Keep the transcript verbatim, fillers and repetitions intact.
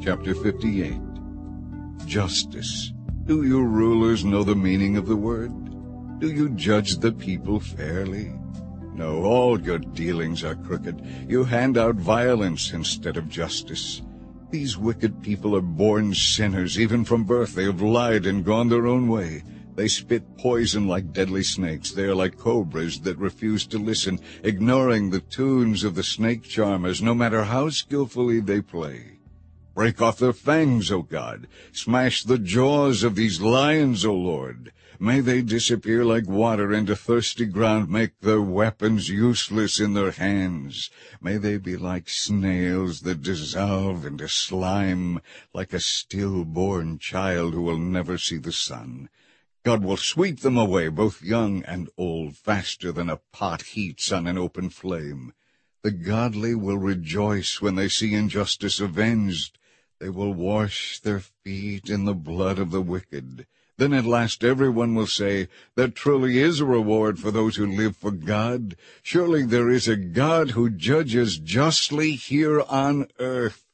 Chapter fifty-eight. Justice. Do your rulers know the meaning of the word? Do you judge the people fairly? No, all your dealings are crooked. You hand out violence instead of justice. These wicked people are born sinners. Even from birth they have lied and gone their own way. They spit poison like deadly snakes. They are like cobras that refuse to listen, ignoring the tunes of the snake charmers, no matter how skillfully they play. Break off their fangs, O God. Smash the jaws of these lions, O Lord. May they disappear like water into thirsty ground. Make their weapons useless in their hands. May they be like snails that dissolve into slime, like a stillborn child who will never see the sun. God will sweep them away, both young and old, faster than a pot heats on an open flame. The godly will rejoice when they see injustice avenged. They will wash their feet in the blood of the wicked. Then at last everyone will say, there truly is a reward for those who live for God. Surely there is a God who judges justly here on earth.